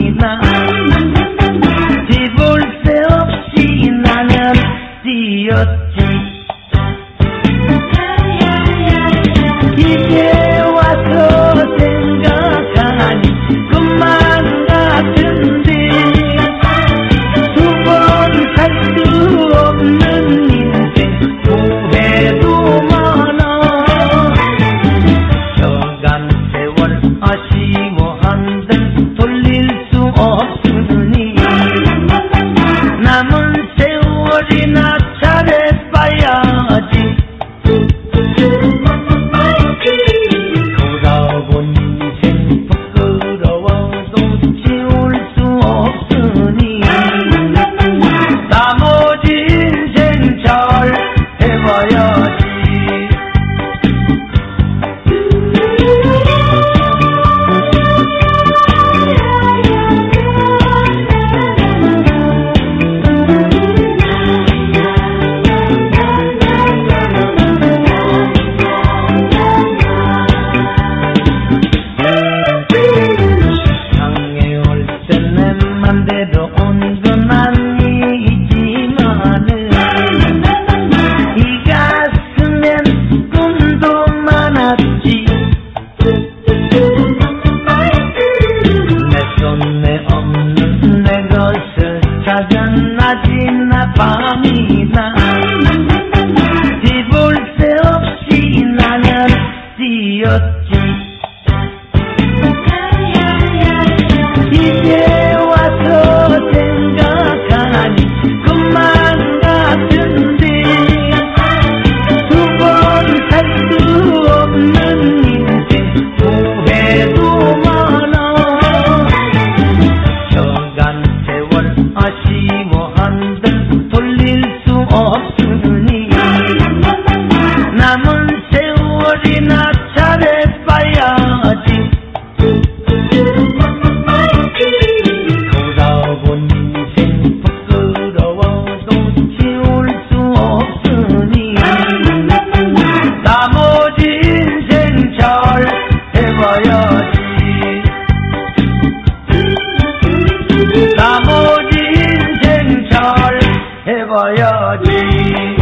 밤이나 뒤볼 새 없이 나는 뛰었지. 이제 와서 생각하니 꿈만 같은데 두 번 살 수 없는 인생 후회도 많아. 저간 세월 아쉬워한들 돌릴 수 없으니 남은 세월이나 잘해봐야지. 돌아본 인생 부끄러워도 지울 수 없으니 나머지 인생 잘 해봐야지. 맘대로 온 건 아니지만은 이 가슴엔 꿈도 많았지. 내 손에 없는 내 것을 작은 낮이나 밤이나 뒤볼 새 없이 나는 뛰었지. 이제 와서 생각하니 꿈만 같은데 두 번 살 수 없는 인생 후회도 많아. 저간 세월 아쉬워한들 돌릴 수 없으니 남은 세월이나 잘해봐야지. 돌아본 인생 부끄러워도 지울 수 없으니 나머지 인생 잘 해봐야지. 나머지 인생 잘 해봐야지.